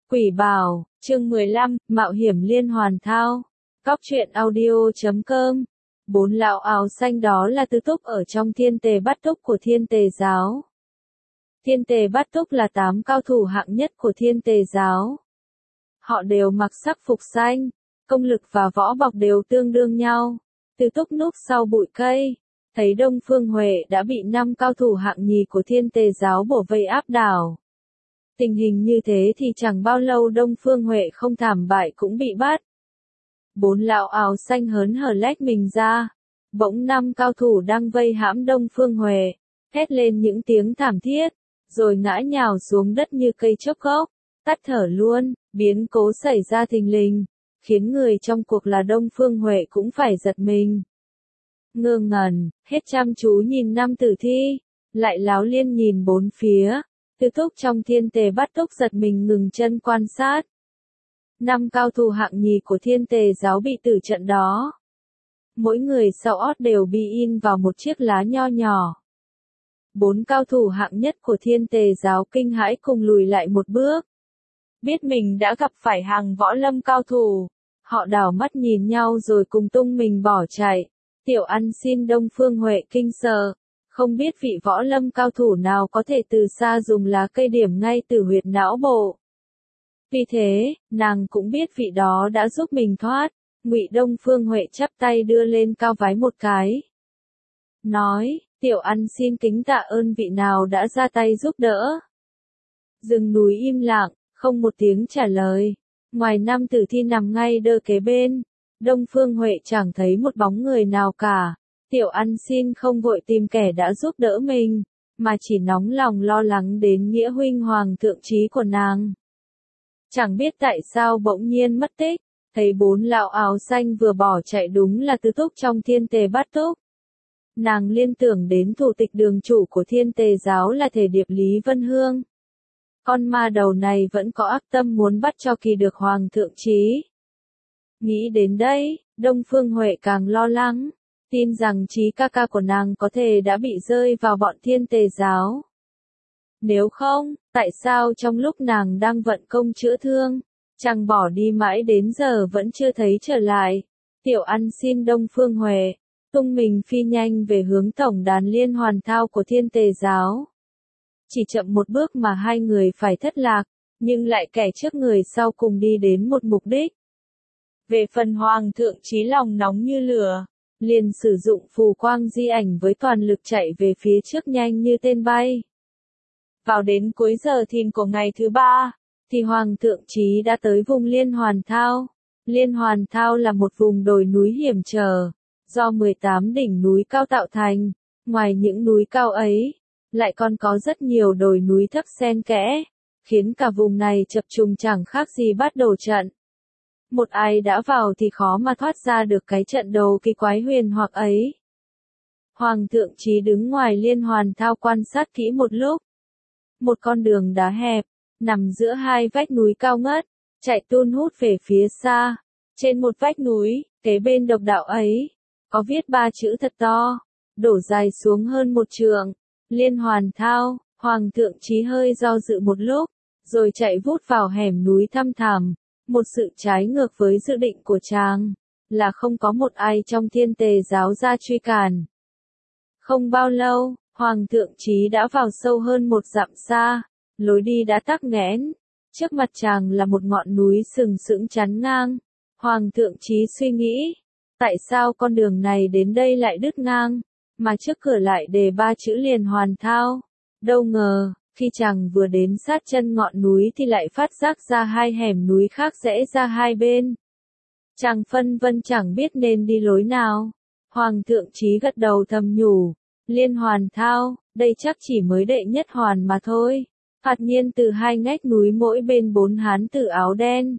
Quỷ Bảo, chương 15, Mạo hiểm liên hoàn thao. Cóc truyện audio.com. Bốn lão áo xanh đó là tứ túc ở trong thiên tề bát túc của thiên tề giáo. Thiên tề bát túc là 8 cao thủ hạng nhất của thiên tề giáo. Họ đều mặc sắc phục xanh, công lực và võ bọc đều tương đương nhau. Tứ túc núp sau bụi cây, thấy Đông Phương Huệ đã bị 5 cao thủ hạng nhì của thiên tề giáo bổ vây áp đảo. Tình hình như thế thì chẳng bao lâu Đông Phương Huệ không thảm bại cũng bị bắt. Bốn lão áo xanh hớn hở lách mình ra. Bỗng 5 cao thủ đang vây hãm Đông Phương Huệ, hét lên những tiếng thảm thiết, rồi ngã nhào xuống đất như cây chốc gốc, tắt thở luôn. Biến cố xảy ra thình lình, khiến người trong cuộc là Đông Phương Huệ cũng phải giật mình. Ngơ ngẩn, hết chăm chú nhìn 5 tử thi, lại láo liên nhìn bốn phía. Tứ túc trong thiên tề bát túc giật mình ngừng chân quan sát. 5 cao thủ hạng nhì của thiên tề giáo bị tử trận đó. Mỗi người sau ót đều bị in vào một chiếc lá nho nhỏ. 4 cao thủ hạng nhất của thiên tề giáo kinh hãi cùng lùi lại một bước. Biết mình đã gặp phải hàng võ lâm cao thủ, họ đảo mắt nhìn nhau rồi cùng tung mình bỏ chạy. Tiểu Ăn xin Đông Phương Huệ kinh sợ, không biết vị võ lâm cao thủ nào có thể từ xa dùng lá cây điểm ngay từ huyệt não bộ. Vì thế, nàng cũng biết vị đó đã giúp mình thoát. Ngụy Đông Phương Huệ chắp tay đưa lên cao vái một cái, nói: Tiểu Ăn xin kính tạ ơn vị nào đã ra tay giúp đỡ. Rừng núi im lặng, không một tiếng trả lời. Ngoài 5 tử thi nằm ngay đơ kế bên, Đông Phương Huệ chẳng thấy một bóng người nào cả. Tiểu Ăn xin không vội tìm kẻ đã giúp đỡ mình, mà chỉ nóng lòng lo lắng đến nghĩa huynh hoàng thượng trí của nàng. Chẳng biết tại sao bỗng nhiên mất tích, thấy 4 lão áo xanh vừa bỏ chạy đúng là tứ túc trong thiên tề bát túc. Nàng liên tưởng đến thủ tịch đường chủ của thiên tề giáo là thể điệp Lý Vân Hương. Con ma đầu này vẫn có ác tâm muốn bắt cho kỳ được hoàng thượng trí. Nghĩ đến đây, Đông Phương Huệ càng lo lắng, tin rằng trí ca ca của nàng có thể đã bị rơi vào bọn thiên tề giáo. Nếu không, tại sao trong lúc nàng đang vận công chữa thương, chàng bỏ đi mãi đến giờ vẫn chưa thấy trở lại. Tiểu Ăn xin Đông Phương Huệ, tung mình phi nhanh về hướng tổng đàn liên hoàn thao của thiên tề giáo. Chỉ chậm một bước mà hai người phải thất lạc, nhưng lại kẻ trước người sau cùng đi đến một mục đích. Về phần hoàng thượng trí lòng nóng như lửa, liền sử dụng phù quang di ảnh với toàn lực chạy về phía trước nhanh như tên bay. Vào đến cuối giờ thìn của ngày thứ 3, thì hoàng thượng trí đã tới vùng liên hoàn thao. Liên hoàn thao là một vùng đồi núi hiểm trở, do 18 đỉnh núi cao tạo thành. Ngoài những núi cao ấy, lại còn có rất nhiều đồi núi thấp xen kẽ, khiến cả vùng này chập trùng chẳng khác gì bát đồ trận. Một ai đã vào thì khó mà thoát ra được cái trận đồ kỳ quái huyền hoặc ấy. Hoàng thượng trí đứng ngoài liên hoàn thao quan sát kỹ một lúc. Một con đường đá hẹp, nằm giữa hai vách núi cao ngất, chạy tun hút về phía xa. Trên một vách núi, kế bên độc đạo ấy, có viết 3 chữ thật to, đổ dài xuống hơn 1 trượng. Liên hoàn thao. Hoàng thượng trí hơi do dự một lúc, rồi chạy vút vào hẻm núi thăm thẳm. Một sự trái ngược với dự định của chàng, là không có một ai trong thiên tề giáo ra truy cản. Không bao lâu, hoàng thượng trí đã vào sâu hơn 1 dặm xa, lối đi đã tắc nghẽn. Trước mặt chàng là một ngọn núi sừng sững chắn ngang. Hoàng thượng trí suy nghĩ, tại sao con đường này đến đây lại đứt ngang, mà trước cửa lại đề 3 chữ liên hoàn thao. Đâu ngờ, khi chàng vừa đến sát chân ngọn núi thì lại phát giác ra 2 hẻm núi khác rẽ ra hai bên. Chàng phân vân chẳng biết nên đi lối nào. Hoàng thượng trí gật đầu thầm nhủ, liên hoàn thao, đây chắc chỉ mới đệ nhất hoàn mà thôi. Phạt nhiên từ 2 ngách núi mỗi bên 4 hán tử áo đen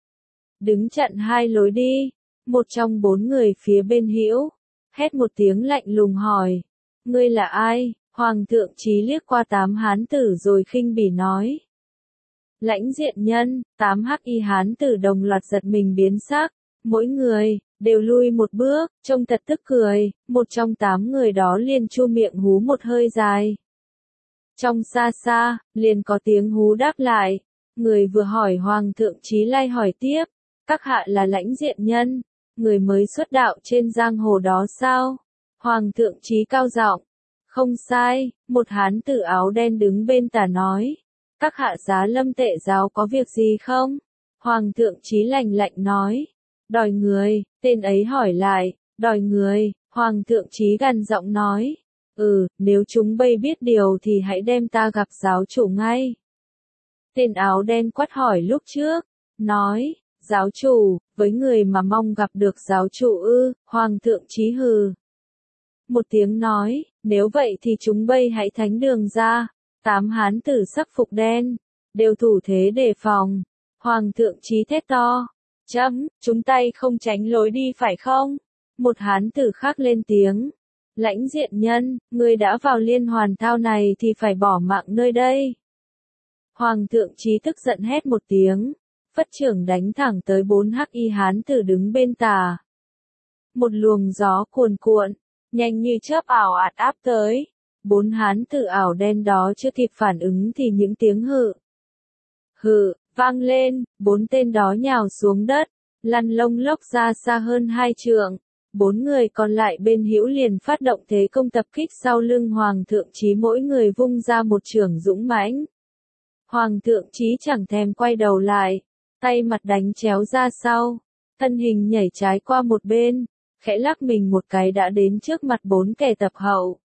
đứng chặn 2 lối đi. Một trong 4 người phía bên hữu hét một tiếng lạnh lùng hỏi, ngươi là ai? Hoàng thượng trí liếc qua 8 hán tử rồi khinh bỉ nói, Lãnh Diện Nhân. 8 hắc y hán tử đồng loạt giật mình biến sắc, mỗi người đều lui một bước, trông thật tức cười. Một trong 8 người đó liền chu miệng hú một hơi dài. Trong xa xa, liền có tiếng hú đáp lại, Người vừa hỏi Hoàng thượng Chí Lai hỏi tiếp, các hạ là Lãnh Diện Nhân, người mới xuất đạo trên giang hồ đó sao? Hoàng thượng Chí cao giọng, không sai, một hán tử áo đen đứng bên tả nói, các hạ Giá Lâm Tệ giáo có việc gì không? Hoàng thượng Chí lạnh lạnh nói, đòi người, tên ấy hỏi lại, đòi người, Hoàng thượng Chí gằn giọng nói, nếu chúng bây biết điều thì hãy đem ta gặp giáo chủ ngay. Tên áo đen quát hỏi lúc trước, nói, giáo chủ, với người mà mong gặp được giáo chủ ư, Hoàng thượng Chí hừ. Một tiếng nói, nếu vậy thì chúng bây hãy thánh đường ra, 8 hán tử sắc phục đen, đều thủ thế đề phòng. Hoàng thượng Chí thét to, chúng tay không tránh lối đi phải không? Một hán tử khác lên tiếng, Lãnh Diện Nhân, người đã vào liên hoàn thao này thì phải bỏ mạng nơi đây. Hoàng thượng Chí tức giận hét một tiếng, phất chưởng đánh thẳng tới 4 hắc y hán tử đứng bên tà. Một luồng gió cuồn cuộn, nhanh như chớp ảo ạt áp tới. 4 hán tử ảo đen đó chưa kịp phản ứng thì những tiếng hự vang lên, 4 tên đó nhào xuống đất, lăn lông lốc ra xa hơn 2 trượng. 4 người còn lại bên hữu liền phát động thế công tập kích sau lưng Hoàng thượng Chí, mỗi người vung ra một chưởng dũng mãnh. Hoàng thượng Chí chẳng thèm quay đầu lại, tay mặt đánh chéo ra sau, thân hình nhảy trái qua một bên, khẽ lắc mình một cái đã đến trước mặt 4 kẻ tập hậu.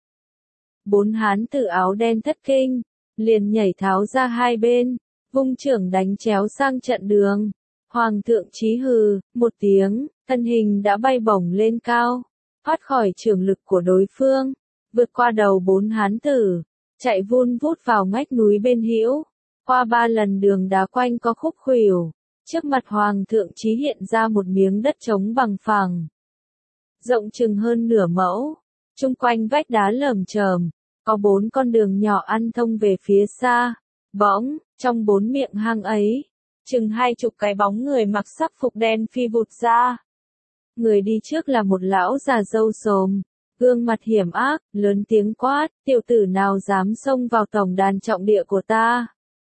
4 hán tử áo đen thất kinh, liền nhảy tháo ra hai bên, vung chưởng đánh chéo sang trận đường. Hoàng thượng Chí hừ một tiếng, thân hình đã bay bổng lên cao, thoát khỏi chưởng lực của đối phương, vượt qua đầu 4 hán tử, chạy vun vút vào ngách núi bên hữu, qua 3 lần đường đá quanh có khúc khuỷu, trước mặt Hoàng thượng Chí hiện ra một miếng đất trống bằng phẳng, rộng chừng hơn nửa mẫu, chung quanh vách đá lởm chởm, có 4 con đường nhỏ ăn thông về phía xa. Bỗng, trong 4 miệng hang ấy, chừng 20 cái bóng người mặc sắc phục đen phi vụt ra. Người đi trước là một lão già râu xồm, gương mặt hiểm ác, lớn tiếng quát, tiểu tử nào dám xông vào tổng đàn trọng địa của ta?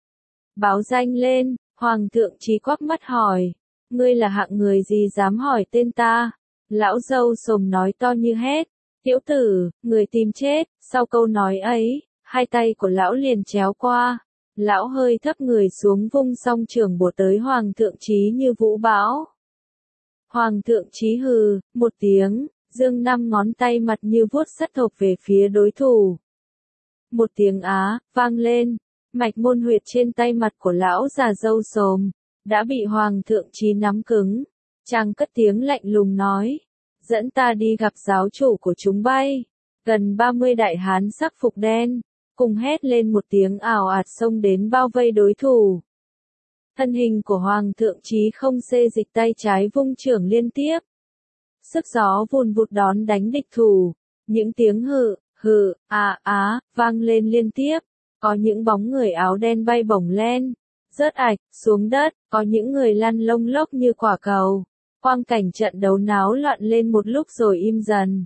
Báo danh lên, Hoàng thượng Chí quắc mắt hỏi, ngươi là hạng người gì dám hỏi tên ta? Lão râu xồm nói to như hét, tiểu tử, người tìm chết. Sau câu nói ấy, hai tay của lão liền chéo qua, lão hơi thấp người xuống vung song chưởng bổ tới Hoàng thượng Chí như vũ bão. Hoàng thượng Chí hừ một tiếng, giương 5 ngón tay mặt như vuốt sắt thộp về phía đối thủ. Một tiếng á vang lên, mạch môn huyệt trên tay mặt của lão già râu xồm đã bị Hoàng thượng Chí nắm cứng. Chàng cất tiếng lạnh lùng nói, dẫn ta đi gặp giáo chủ của chúng bay. Gần 30 đại hán sắc phục đen, cùng hét lên một tiếng ào ạt xông đến bao vây đối thủ. Thân hình của Hoàng thượng Chí không xê dịch, tay trái vung chưởng liên tiếp. Sức gió vùn vụt đón đánh địch thủ, những tiếng hừ, vang lên liên tiếp. Có những bóng người áo đen bay bổng lên, rớt ạch xuống đất, có những người lăn lông lốc như quả cầu. Quang cảnh trận đấu náo loạn lên một lúc rồi im dần.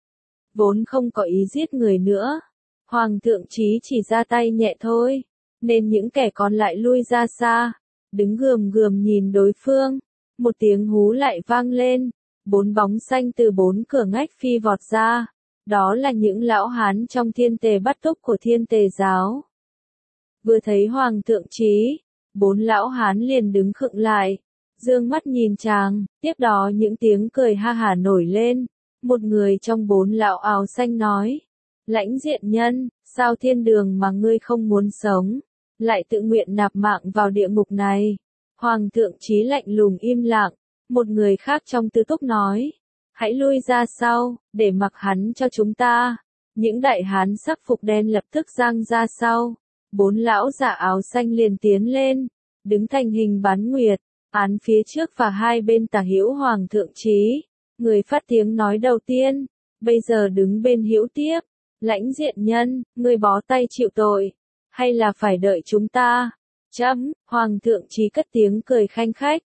Vốn không có ý giết người nữa, Hoàng thượng Chí chỉ ra tay nhẹ thôi, nên những kẻ còn lại lui ra xa, đứng gườm gườm nhìn đối phương. Một tiếng hú lại vang lên, 4 bóng xanh từ 4 cửa ngách phi vọt ra, đó là những lão hán trong Thiên Tề Bát Túc của Thiên Tề giáo. Vừa thấy Hoàng thượng Chí, 4 lão hán liền đứng khựng lại, dương mắt nhìn chàng, tiếp đó những tiếng cười ha hả nổi lên. Một người trong 4 lão áo xanh nói, Lãnh Diện Nhân, sao thiên đường mà ngươi không muốn sống, lại tự nguyện nạp mạng vào địa ngục này? Hoàng thượng Chí lạnh lùng im lặng. Một người khác trong Tư Túc nói, hãy lui ra sau, để mặc hắn cho chúng ta. Những đại hán sắc phục đen lập tức giang ra sau, 4 lão giả áo xanh liền tiến lên, đứng thành hình bán nguyệt, án phía trước và hai bên tả hữu Hoàng thượng Chí. Người phát tiếng nói đầu tiên, bây giờ đứng bên hữu tiếp, Lãnh Diện Nhân, ngươi bó tay chịu tội, hay là phải đợi chúng ta? Hoàng thượng Chí cất tiếng cười khanh khách,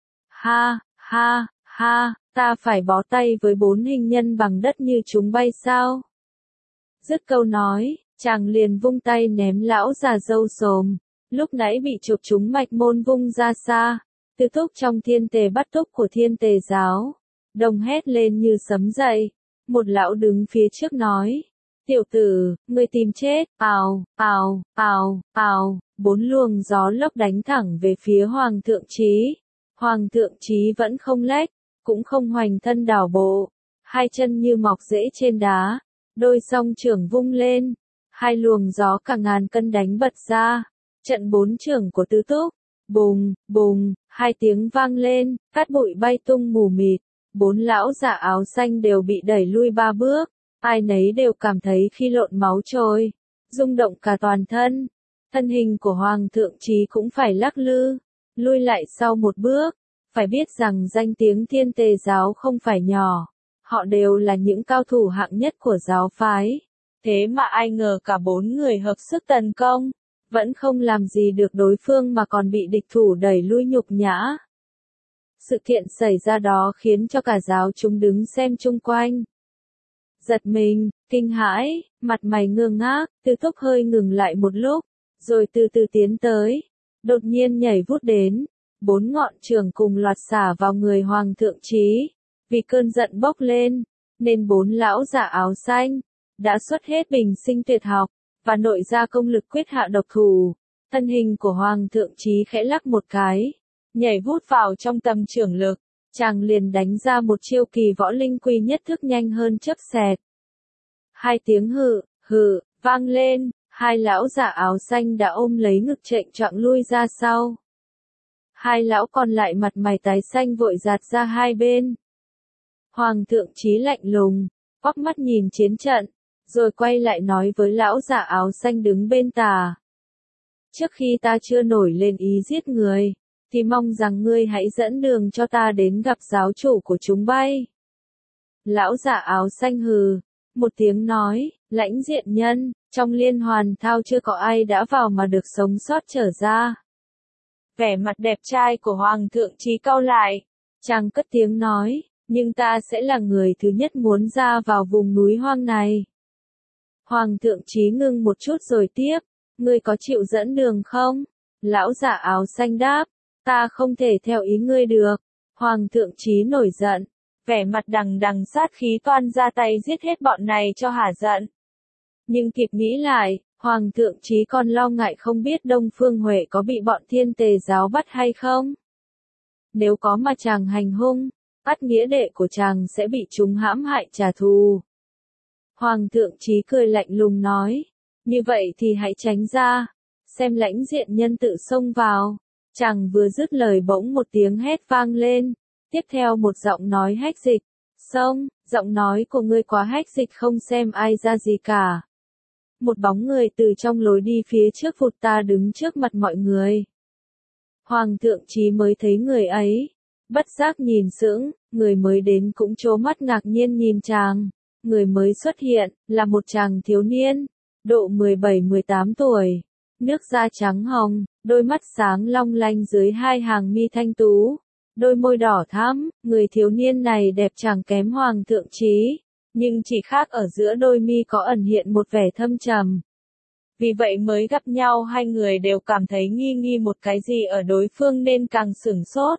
ha, ta phải bó tay với 4 hình nhân bằng đất như chúng bay sao? Dứt câu nói, chàng liền vung tay ném lão già râu xồm, lúc nãy bị chụp trúng mạch môn vung ra xa. Tư túc trong thiên tề bắt túc của thiên tề giáo. Đồng hét lên như sấm dậy. Một lão đứng phía trước nói. Tiểu tử, ngươi tìm chết, ào, ào, ào, ào, 4 luồng gió lốc đánh thẳng về phía Hoàng thượng Chí. Hoàng thượng Chí vẫn không lách, cũng không hoành thân đảo bộ, hai chân như mọc rễ trên đá, đôi song trưởng vung lên, hai luồng gió cả ngàn cân đánh bật ra, trận 4 trưởng của Tứ Túc, bùng, bùng, hai tiếng vang lên, cát bụi bay tung mù mịt, 4 lão giả áo xanh đều bị đẩy lui 3 bước. Ai nấy đều cảm thấy khi lộn máu trôi, rung động cả toàn thân. Thân hình của Hoàng thượng Chí cũng phải lắc lư, lui lại sau một bước. Phải biết rằng danh tiếng thiên tề giáo không phải nhỏ. Họ đều là những cao thủ hạng nhất của giáo phái. Thế mà ai ngờ cả 4 người hợp sức tấn công, vẫn không làm gì được đối phương mà còn bị địch thủ đẩy lui nhục nhã. Sự kiện xảy ra đó khiến cho cả giáo chúng đứng xem chung quanh. Giật mình, kinh hãi, mặt mày ngơ ngác, Tư Túc hơi ngừng lại một lúc, rồi từ từ tiến tới, đột nhiên nhảy vút đến, 4 ngọn trường cùng loạt xả vào người Hoàng thượng Chí. Vì cơn giận bốc lên, nên 4 lão giả áo xanh đã xuất hết bình sinh tuyệt học và nội ra công lực quyết hạ độc thủ. Thân hình của Hoàng thượng Chí khẽ lắc một cái, nhảy vút vào trong tầm trưởng lực. Chàng liền đánh ra một chiêu kỳ võ linh quy nhất thức nhanh hơn chớp xẹt. Hai tiếng hự, hự, vang lên, hai lão giả áo xanh đã ôm lấy ngực chạy choạng lui ra sau. Hai lão còn lại mặt mày tái xanh vội giạt ra hai bên. Hoàng thượng Chí lạnh lùng, quắc mắt nhìn chiến trận, rồi quay lại nói với lão giả áo xanh đứng bên tà. Trước khi ta chưa nổi lên ý giết người, thì mong rằng ngươi hãy dẫn đường cho ta đến gặp giáo chủ của chúng bay. Lão giả áo xanh hừ, một tiếng nói, Lãnh Diện Nhân, trong liên hoàn thao chưa có ai đã vào mà được sống sót trở ra. Vẻ mặt đẹp trai của Hoàng thượng Chí cau lại, chàng cất tiếng nói, nhưng ta sẽ là người thứ nhất muốn ra vào vùng núi hoang này. Hoàng thượng Chí ngưng một chút rồi tiếp, ngươi có chịu dẫn đường không? Lão giả áo xanh đáp, ta không thể theo ý ngươi được. Hoàng thượng Chí nổi giận, vẻ mặt đằng đằng sát khí toan ra tay giết hết bọn này cho hả giận. Nhưng kịp nghĩ lại, Hoàng thượng Chí còn lo ngại không biết Đông Phương Huệ có bị bọn thiên tề giáo bắt hay không. Nếu có mà chàng hành hung, ắt nghĩa đệ của chàng sẽ bị chúng hãm hại trả thù. Hoàng thượng Chí cười lạnh lùng nói, như vậy thì hãy tránh ra, xem Lãnh Diện Nhân tự xông vào. Chàng vừa dứt lời bỗng một tiếng hét vang lên, tiếp theo một giọng nói hách dịch, xông, giọng nói của ngươi quá hách dịch không xem ai ra gì cả. Một bóng người từ trong lối đi phía trước vụt ta đứng trước mặt mọi người. Hoàng thượng Chí mới thấy người ấy, bất giác nhìn sững, người mới đến cũng trố mắt ngạc nhiên nhìn chàng. Người mới xuất hiện, là một chàng thiếu niên, độ 17-18 tuổi, nước da trắng hồng, đôi mắt sáng long lanh dưới hai hàng mi thanh tú, đôi môi đỏ thắm, người thiếu niên này đẹp chẳng kém Hoàng thượng Chí, nhưng chỉ khác ở giữa đôi mi có ẩn hiện một vẻ thâm trầm. Vì vậy mới gặp nhau hai người đều cảm thấy nghi nghi một cái gì ở đối phương nên càng sửng sốt.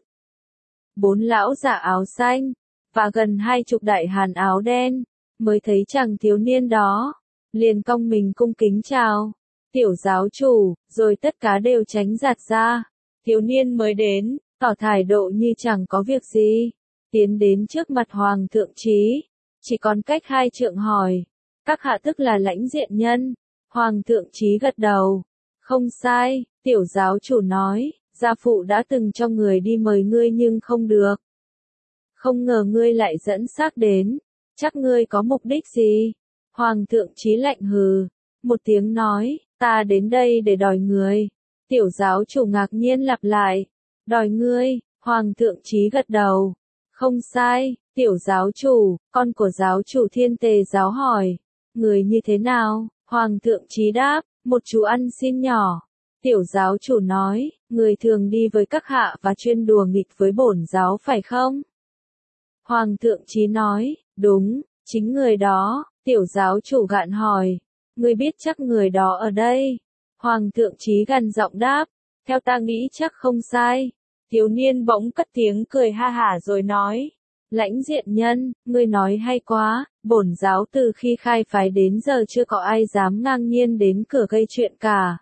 4 lão giả áo xanh, và gần 20 đại hán áo đen, mới thấy chàng thiếu niên đó, liền cong mình cung kính chào. Tiểu giáo chủ, rồi tất cả đều tránh giạt ra. Thiếu niên mới đến, tỏ thái độ như chẳng có việc gì, tiến đến trước mặt Hoàng thượng Chí, chỉ còn cách 2 trượng hỏi, các hạ tức là Lãnh Diện Nhân. Hoàng thượng Chí gật đầu, không sai, tiểu giáo chủ nói, gia phụ đã từng cho người đi mời ngươi nhưng không được. Không ngờ ngươi lại dẫn xác đến, chắc ngươi có mục đích gì? Hoàng thượng Chí lạnh hừ, một tiếng nói, ta đến đây để đòi người. Tiểu giáo chủ ngạc nhiên lặp lại, đòi ngươi. Hoàng thượng Chí gật đầu, không sai, tiểu giáo chủ, con của giáo chủ thiên tề giáo hỏi, người như thế nào? Hoàng thượng Chí đáp, một chú ăn xin nhỏ. Tiểu giáo chủ nói, người thường đi với các hạ và chuyên đùa nghịch với bổn giáo phải không? Hoàng thượng Chí nói, đúng, chính người đó. Tiểu giáo chủ gạn hỏi, ngươi biết chắc người đó ở đây? Hoàng thượng Chí gằn giọng đáp, theo ta nghĩ chắc không sai. Thiếu niên bỗng cất tiếng cười ha hả rồi nói, Lãnh diện nhân, ngươi nói hay quá, bổn giáo từ khi khai phái đến giờ chưa có ai dám ngang nhiên đến cửa gây chuyện cả.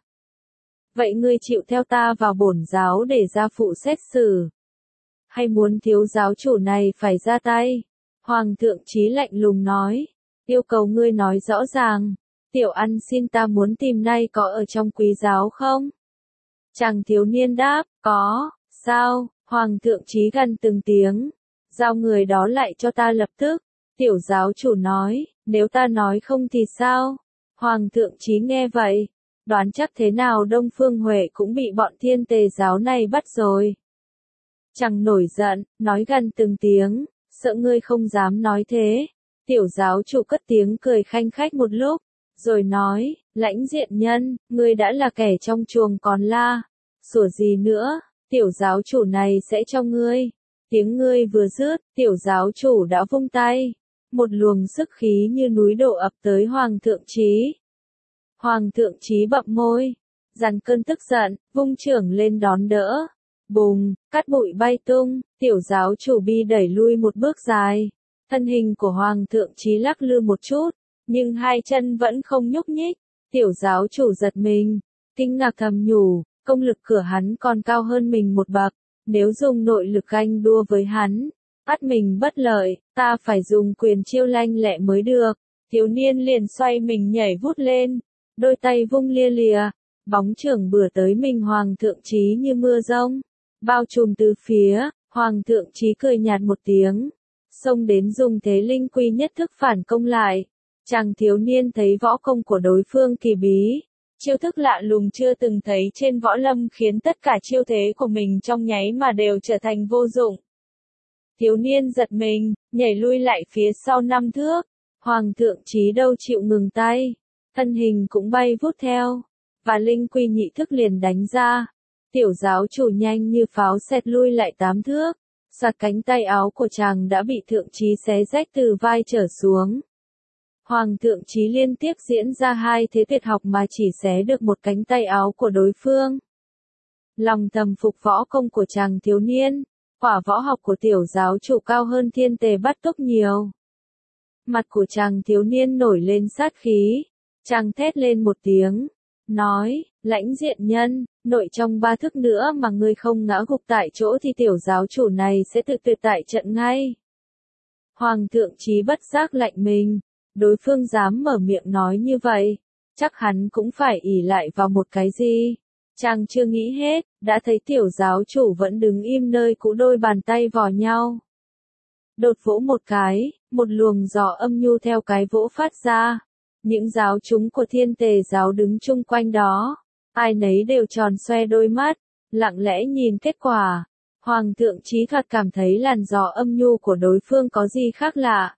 Vậy ngươi chịu theo ta vào bổn giáo để ra phụ xét xử? Hay muốn thiếu giáo chủ này phải ra tay? Hoàng thượng Chí lạnh lùng nói, yêu cầu ngươi nói rõ ràng. Tiểu ăn xin ta muốn tìm nay có ở trong quý giáo không? Chàng thiếu niên đáp, có, sao? Hoàng thượng Chí gằn từng tiếng, giao người đó lại cho ta lập tức. Tiểu giáo chủ nói, nếu ta nói không thì sao? Hoàng thượng Chí nghe vậy, đoán chắc thế nào Đông Phương Huệ cũng bị bọn Thiên Tề giáo này bắt rồi. Chàng nổi giận, nói gằn từng tiếng, sợ ngươi không dám nói thế. Tiểu giáo chủ cất tiếng cười khanh khách một lúc, rồi nói, Lãnh diện nhân, ngươi đã là kẻ trong chuồng còn la, sủa gì nữa, tiểu giáo chủ này sẽ cho ngươi. Tiếng ngươi vừa dứt, tiểu giáo chủ đã vung tay, một luồng sức khí như núi đổ ập tới Hoàng thượng Chí. Hoàng thượng Chí bậm môi, dằn cơn tức giận, vung chưởng lên đón đỡ. Bùng, cát bụi bay tung, tiểu giáo chủ bị đẩy lui một bước dài. Thân hình của Hoàng thượng Chí lắc lư một chút, nhưng hai chân vẫn không nhúc nhích. Tiểu giáo chủ giật mình, kinh ngạc thầm nhủ, công lực của hắn còn cao hơn mình một bậc. Nếu dùng nội lực ganh đua với hắn, ắt mình bất lợi, ta phải dùng quyền chiêu lanh lẹ mới được. Thiếu niên liền xoay mình nhảy vút lên, đôi tay vung lia lìa, bóng chưởng bừa tới mình Hoàng thượng Chí như mưa rông, bao trùm từ phía. Hoàng thượng Chí cười nhạt một tiếng, xông đến dùng thế linh quy nhất thức phản công lại. Chàng thiếu niên thấy võ công của đối phương kỳ bí, chiêu thức lạ lùng chưa từng thấy trên võ lâm khiến tất cả chiêu thế của mình trong nháy mà đều trở thành vô dụng. Thiếu niên giật mình, nhảy lui lại phía sau 5 thước. Hoàng thượng Chí đâu chịu ngừng tay, thân hình cũng bay vút theo, và linh quy nhị thức liền đánh ra. Tiểu giáo chủ nhanh như pháo xẹt lui lại 8 thước, soạt cánh tay áo của chàng đã bị thượng Chí xé rách từ vai trở xuống. Hoàng thượng Chí liên tiếp diễn ra hai thế tuyệt học mà chỉ xé được một cánh tay áo của đối phương. Lòng thầm phục võ công của chàng thiếu niên, quả võ học của tiểu giáo chủ cao hơn Thiên Tề Bát Túc nhiều. Mặt của chàng thiếu niên nổi lên sát khí, chàng thét lên một tiếng, nói, Lãnh diện nhân, nội trong 3 thức nữa mà ngươi không ngã gục tại chỗ thì tiểu giáo chủ này sẽ tự tuyệt tại trận ngay. Hoàng thượng Chí bất giác lạnh mình, đối phương dám mở miệng nói như vậy, chắc hắn cũng phải ỷ lại vào một cái gì. Chàng chưa nghĩ hết, đã thấy tiểu giáo chủ vẫn đứng im nơi cũ, đôi bàn tay vò nhau. Đột vỗ một cái, một luồng gió âm nhu theo cái vỗ phát ra. Những giáo chúng của Thiên Tề giáo đứng chung quanh đó, ai nấy đều tròn xoe đôi mắt, lặng lẽ nhìn kết quả. Hoàng thượng Chí thoạt cảm thấy làn gió âm nhu của đối phương có gì khác lạ,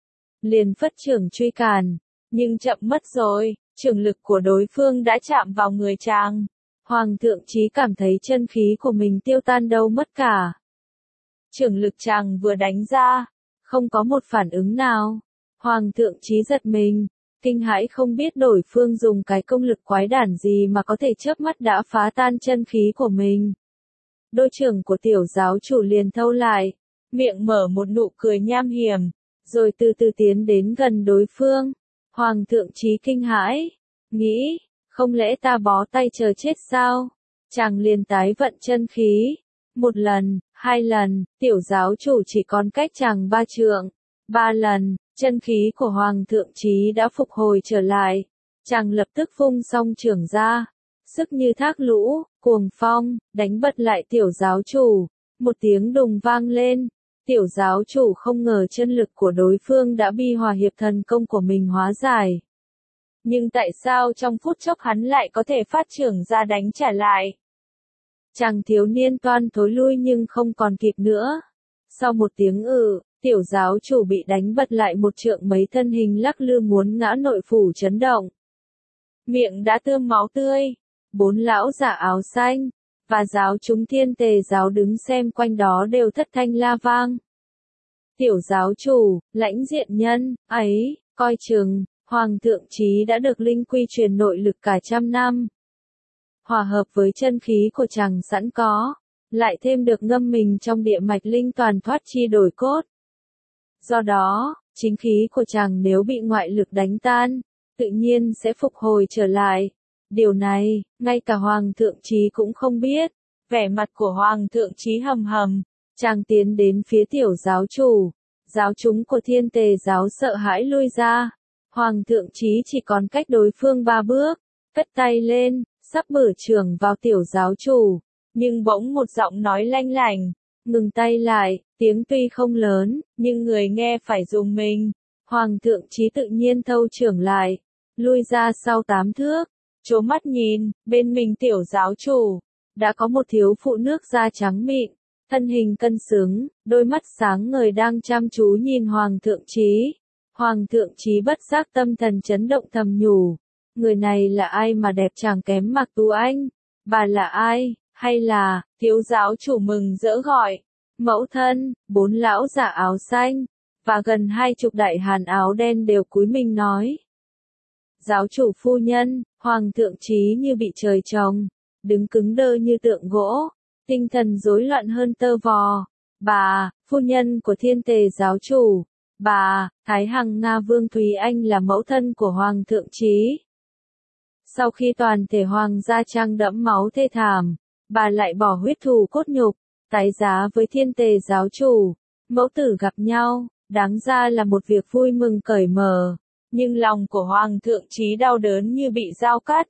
liền phất chưởng truy càn, nhưng chậm mất rồi, chưởng lực của đối phương đã chạm vào người chàng. Hoàng thượng Chí cảm thấy chân khí của mình tiêu tan đâu mất cả. Chưởng lực chàng vừa đánh ra, không có một phản ứng nào. Hoàng thượng Chí giật mình, kinh hãi không biết đối phương dùng cái công lực quái đản gì mà có thể chớp mắt đã phá tan chân khí của mình. Đôi chưởng của tiểu giáo chủ liền thâu lại, miệng mở một nụ cười nham hiểm, rồi từ từ tiến đến gần đối phương. Hoàng thượng Chí kinh hãi, nghĩ, không lẽ ta bó tay chờ chết sao? Chàng liền tái vận chân khí. Một lần, 2 lần, tiểu giáo chủ chỉ còn cách chàng 3 trượng. 3 lần, chân khí của Hoàng thượng Chí đã phục hồi trở lại. Chàng lập tức vung song chưởng ra, sức như thác lũ, cuồng phong, đánh bật lại tiểu giáo chủ. Một tiếng đùng vang lên. Tiểu giáo chủ không ngờ chân lực của đối phương đã bị hòa hiệp thần công của mình hóa giải. Nhưng tại sao trong phút chốc hắn lại có thể phát chưởng ra đánh trả lại? Chàng thiếu niên toan thối lui nhưng không còn kịp nữa. Sau một tiếng tiểu giáo chủ bị đánh bật lại một trượng, mấy thân hình lắc lư muốn ngã, nội phủ chấn động. Miệng đã tươm máu tươi. 4 lão giả áo xanh và giáo chúng Thiên Tề giáo đứng xem quanh đó đều thất thanh la vang. Tiểu giáo chủ, Lãnh diện nhân, ấy, coi chừng, Hoàng thượng Chí đã được linh quy truyền nội lực cả trăm năm. hòa hợp với chân khí của chàng sẵn có, lại thêm được ngâm mình trong địa mạch linh toàn thoát chi đổi cốt. Do đó, chính khí của chàng nếu bị ngoại lực đánh tan, tự nhiên sẽ phục hồi trở lại. Điều này, ngay cả Hoàng thượng Chí cũng không biết. Vẻ mặt của Hoàng thượng Chí hầm hầm, chàng tiến đến phía tiểu giáo chủ. Giáo chúng của Thiên Tề giáo sợ hãi lui ra. Hoàng thượng Chí chỉ còn cách đối phương 3 bước, cất tay lên, sắp bử chưởng vào tiểu giáo chủ. Nhưng bỗng một giọng nói lanh lảnh, ngừng tay lại, tiếng tuy không lớn, nhưng người nghe phải rùng mình. Hoàng thượng Chí tự nhiên thâu chưởng lại, lui ra sau 8 thước, trố mắt nhìn, bên mình tiểu giáo chủ, đã có một thiếu phụ nước da trắng mịn, thân hình cân xứng, đôi mắt sáng ngời đang chăm chú nhìn Hoàng thượng Chí. Hoàng thượng Chí bất giác tâm thần chấn động thầm nhủ, người này là ai mà đẹp chẳng kém Mạc Tú Anh, bà là ai, hay là, thiếu giáo chủ mừng rỡ gọi, mẫu thân, 4 lão giả áo xanh, và gần 20 đại hán áo đen đều cúi mình nói. Giáo chủ phu nhân, Hoàng thượng Chí như bị trời trồng, đứng cứng đơ như tượng gỗ, tinh thần rối loạn hơn tơ vò. Bà, phu nhân của Thiên Tề giáo chủ, bà, Thái Hằng Nga Vương Thúy Anh là mẫu thân của Hoàng thượng Chí. Sau khi toàn thể Hoàng gia trang đẫm máu thê thảm, bà lại bỏ huyết thù cốt nhục, tái giá với Thiên Tề giáo chủ, mẫu tử gặp nhau, đáng ra là một việc vui mừng cởi mở, nhưng lòng của Hoàng thượng Chí đau đớn như bị dao cắt.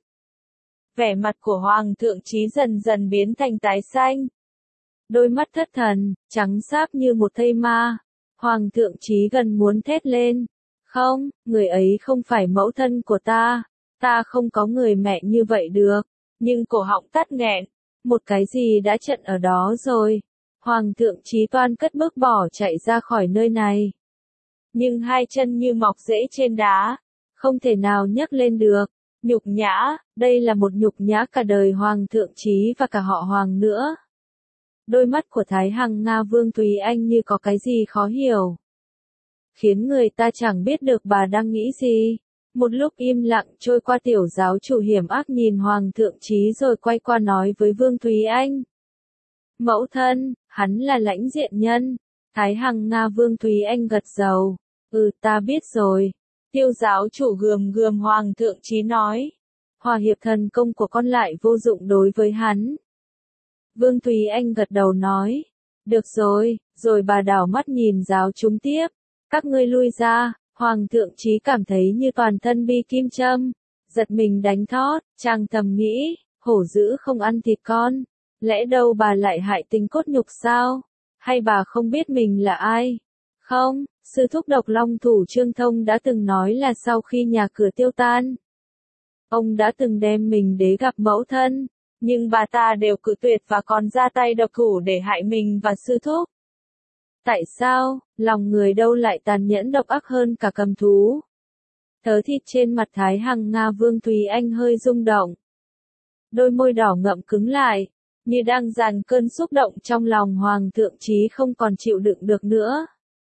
Vẻ mặt của Hoàng thượng Chí dần dần biến thành tái xanh. Đôi mắt thất thần, trắng xáp như một thây ma. Hoàng thượng Chí gần muốn thét lên. Không, người ấy không phải mẫu thân của ta không có người mẹ như vậy được. Nhưng cổ họng tắc nghẹn, một cái gì đã trận ở đó rồi. Hoàng thượng Chí toan cất bước bỏ chạy ra khỏi nơi này. Nhưng 2 chân như mọc rễ trên đá, không thể nào nhấc lên được. Nhục nhã, đây là một nhục nhã cả đời Hoàng thượng Chí và cả họ Hoàng nữa. Đôi mắt của Thái Hằng Nga Vương Thúy Anh như có cái gì khó hiểu, khiến người ta chẳng biết được bà đang nghĩ gì. Một lúc im lặng trôi qua, tiểu giáo chủ hiểm ác nhìn Hoàng thượng Chí rồi quay qua nói với Vương Thúy Anh. Mẫu thân, hắn là Lãnh Diện Nhân. Thái Hằng Nga Vương Thúy Anh gật đầu. Ta biết rồi. Tiêu giáo chủ gườm gườm Hoàng thượng Chí nói. Hòa hiệp thần công của con lại vô dụng đối với hắn. Vương Thúy Anh gật đầu nói. Được rồi, rồi bà đảo mắt nhìn giáo chúng tiếp. Các ngươi lui ra. Hoàng thượng Chí cảm thấy như toàn thân bi kim châm. Giật mình đánh thót, chàng thầm nghĩ, hổ dữ không ăn thịt con. Lẽ đâu bà lại hại tình cốt nhục sao? Hay bà không biết mình là ai? Không, sư thúc độc long thủ Trương Thông đã từng nói là sau khi nhà cửa tiêu tan, ông đã từng đem mình đế gặp mẫu thân, nhưng bà ta đều cự tuyệt và còn ra tay độc thủ để hại mình và sư thúc. Tại sao, lòng người đâu lại tàn nhẫn độc ác hơn cả cầm thú? Thớ thịt trên mặt Thái Hằng Nga Vương Thúy Anh hơi rung động. Đôi môi đỏ ngậm cứng lại, như đang dàn cơn xúc động trong lòng Hoàng thượng Chí không còn chịu đựng được nữa.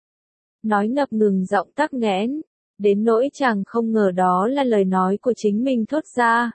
Nói ngập ngừng giọng tắc nghẽn, đến nỗi chàng không ngờ đó là lời nói của chính mình thốt ra.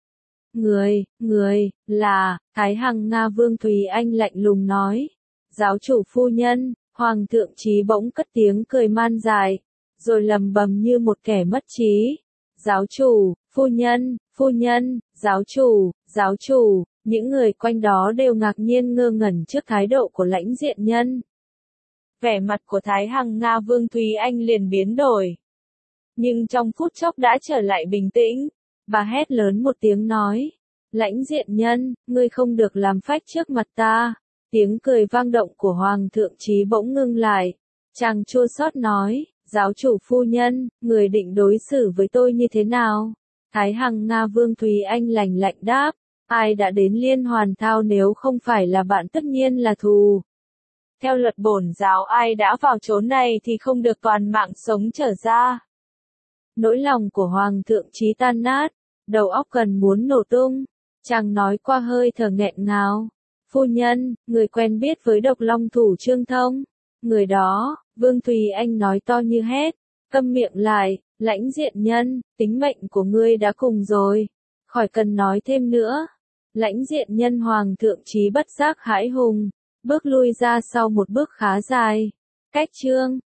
Người, là, Thái Hằng Nga Vương Thúy Anh lạnh lùng nói. Giáo chủ phu nhân, Hoàng thượng Chí bỗng cất tiếng cười man dại, rồi lầm bầm như một kẻ mất trí. Giáo chủ, phu nhân, giáo chủ, những người quanh đó đều ngạc nhiên ngơ ngẩn trước thái độ của Lãnh Diện Nhân. Vẻ mặt của Thái Hằng Nga Vương Thúy Anh liền biến đổi. Nhưng trong phút chốc đã trở lại bình tĩnh, bà hét lớn một tiếng nói. Lãnh Diện Nhân, ngươi không được làm phách trước mặt ta. Tiếng cười vang động của Hoàng thượng Chí bỗng ngưng lại. Chàng chua xót nói, giáo chủ phu nhân, người định đối xử với tôi như thế nào? Thái Hằng Nga Vương Thúy Anh lạnh lạnh đáp, ai đã đến Liên Hoàn Thao nếu không phải là bạn tất nhiên là thù. Theo luật bổn giáo ai đã vào chốn này thì không được toàn mạng sống trở ra. Nỗi lòng của Hoàng thượng Chí tan nát, đầu óc gần muốn nổ tung, chàng nói qua hơi thở nghẹn ngào. Phu nhân, người quen biết với độc long thủ Trương Thông. Người đó, Vương Thúy Anh nói to như hét, câm miệng lại, Lãnh Diện Nhân, tính mệnh của ngươi đã cùng rồi, khỏi cần nói thêm nữa. Lãnh diện nhân hoàng thượng trí bất giác hãi hùng, bước lui ra sau một bước khá dài. Cách chương